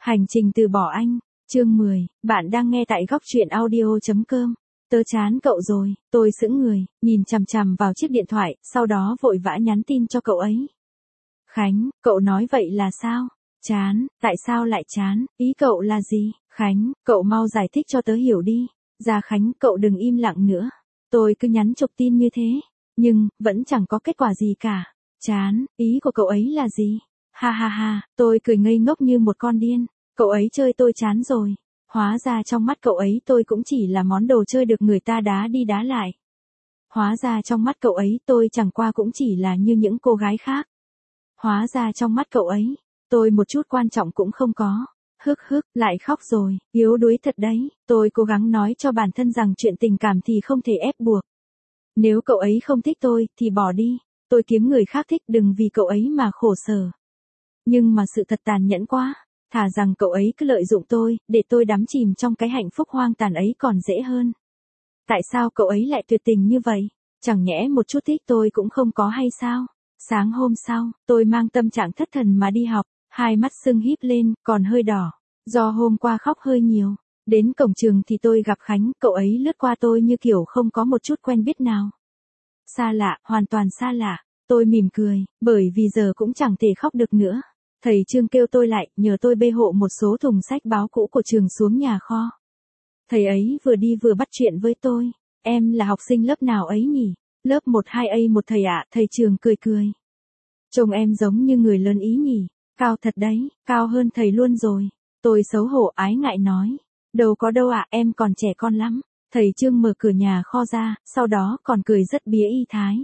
Hành trình từ bỏ anh, chương 10, bạn đang nghe tại góc truyện audio.com. Tớ chán cậu rồi, tôi sững người, nhìn chằm chằm vào chiếc điện thoại, sau đó vội vã nhắn tin cho cậu ấy. Khánh, cậu nói vậy là sao? Chán, tại sao lại chán, ý cậu là gì? Khánh, cậu mau giải thích cho tớ hiểu đi. Dạ Khánh, cậu đừng im lặng nữa. Tôi cứ nhắn chục tin như thế, nhưng, vẫn chẳng có kết quả gì cả. Chán, ý của cậu ấy là gì? Ha ha ha, tôi cười ngây ngốc như một con điên. Cậu ấy chơi tôi chán rồi. Hóa ra trong mắt cậu ấy tôi cũng chỉ là món đồ chơi được người ta đá đi đá lại. Hóa ra trong mắt cậu ấy tôi chẳng qua cũng chỉ là như những cô gái khác. Hóa ra trong mắt cậu ấy, tôi một chút quan trọng cũng không có. Hức hức, lại khóc rồi, yếu đuối thật đấy. Tôi cố gắng nói cho bản thân rằng chuyện tình cảm thì không thể ép buộc. Nếu cậu ấy không thích tôi, thì bỏ đi. Tôi kiếm người khác thích, đừng vì cậu ấy mà khổ sở. Nhưng mà sự thật tàn nhẫn quá. Thà rằng cậu ấy cứ lợi dụng tôi, để tôi đắm chìm trong cái hạnh phúc hoang tàn ấy còn dễ hơn. Tại sao cậu ấy lại tuyệt tình như vậy? Chẳng nhẽ một chút thích tôi cũng không có hay sao? Sáng hôm sau, tôi mang tâm trạng thất thần mà đi học, hai mắt sưng híp lên, còn hơi đỏ. Do hôm qua khóc hơi nhiều. Đến cổng trường thì tôi gặp Khánh, cậu ấy lướt qua tôi như kiểu không có một chút quen biết nào. Xa lạ, hoàn toàn xa lạ. Tôi mỉm cười, bởi vì giờ cũng chẳng thể khóc được nữa. Thầy Trương kêu tôi lại, nhờ tôi bê hộ một số thùng sách báo cũ của trường xuống nhà kho. Thầy ấy vừa đi vừa bắt chuyện với tôi. Em là học sinh lớp nào ấy nhỉ? Lớp 12A1 thầy ạ, thầy Trường cười cười. Trông em giống như người lớn ý nhỉ? Cao thật đấy, cao hơn thầy luôn rồi. Tôi xấu hổ ái ngại nói. Đâu có đâu ạ, em còn trẻ con lắm. Thầy Trương mở cửa nhà kho ra, sau đó còn cười rất bía y thái.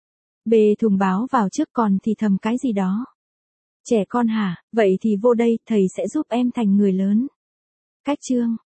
Bê thùng báo vào trước còn thì thầm cái gì đó. Trẻ con hả, vậy thì vô đây, thầy sẽ giúp em thành người lớn. Cách chương,